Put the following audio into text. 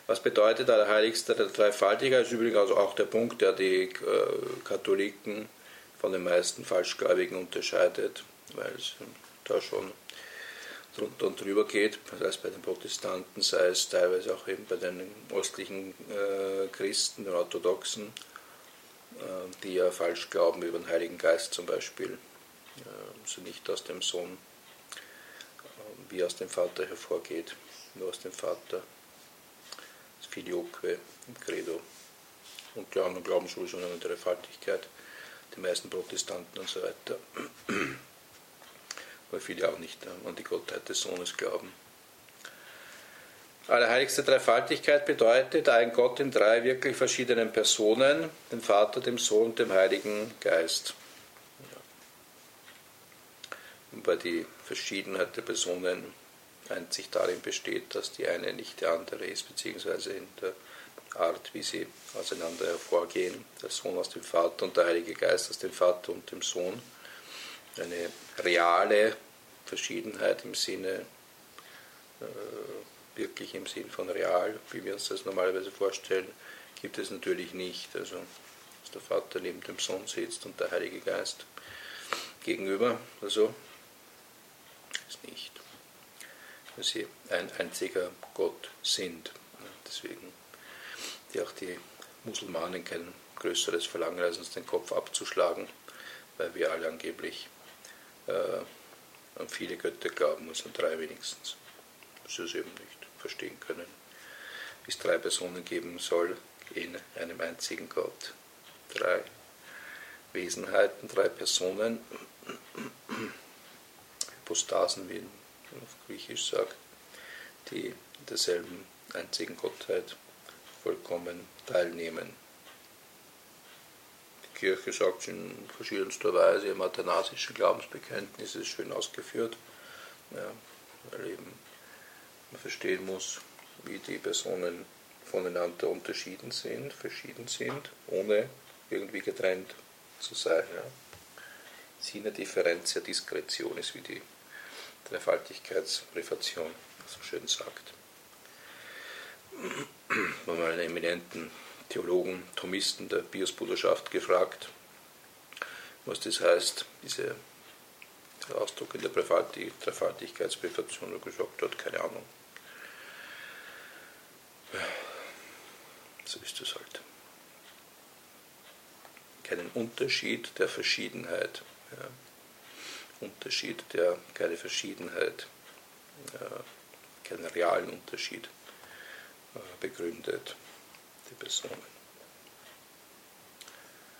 Was bedeutet Allerheiligster der Dreifaltigkeit? Das ist übrigens also auch der Punkt, der die Katholiken von den meisten Falschgläubigen unterscheidet, weil es da schon drunter und drüber geht, sei es bei den Protestanten, sei es teilweise auch eben bei den östlichen Christen, den Orthodoxen, die ja falsch glauben über den Heiligen Geist zum Beispiel, also nicht aus dem Sohn wie aus dem Vater hervorgeht, nur aus dem Vater, das Filioque im Credo. Und die anderen glauben sowieso an die Dreifaltigkeit, die meisten Protestanten und so weiter, weil viele auch nicht an die Gottheit des Sohnes glauben. Allerheiligste Dreifaltigkeit bedeutet ein Gott in drei wirklich verschiedenen Personen, dem Vater, dem Sohn und dem Heiligen Geist. Ja. Wobei die Verschiedenheit der Personen einzig darin besteht, dass die eine nicht die andere ist, beziehungsweise in der Art, wie sie auseinander hervorgehen, der Sohn aus dem Vater und der Heilige Geist aus dem Vater und dem Sohn. Eine reale Verschiedenheit im Sinne, wirklich im Sinn von real, wie wir uns das normalerweise vorstellen, gibt es natürlich nicht. Also, dass der Vater neben dem Sohn sitzt und der Heilige Geist gegenüber, also ist nicht. Weil sie ein einziger Gott sind. Deswegen die auch die Musulmanen kein größeres Verlangen als uns den Kopf abzuschlagen, weil wir alle angeblich an viele Götter glauben, also an drei wenigstens. Dass sie es eben nicht verstehen können, wie es drei Personen geben soll in einem einzigen Gott. Drei Wesenheiten, drei Personen, Hypostasen, wie man auf Griechisch sagt, die in derselben einzigen Gottheit vollkommen teilnehmen. Die Kirche sagt es in verschiedenster Weise, im athanasischen Glaubensbekenntnis ist schön ausgeführt, ja, weil eben man verstehen muss, wie die Personen voneinander verschieden sind, ohne irgendwie getrennt zu sein. Ja. Sine differentia discretionis, wie die Dreifaltigkeitspräfation so schön sagt. Man mal einen eminenten Theologen, Thomisten der Piusbruderschaft gefragt, was das heißt, der Ausdruck in der Dreifaltigkeitspräfation, und gesagt hat, keine Ahnung. So ist es halt. Keinen Unterschied der Verschiedenheit. Ja. Unterschied, der keine Verschiedenheit, keinen realen Unterschied begründet, die Personen.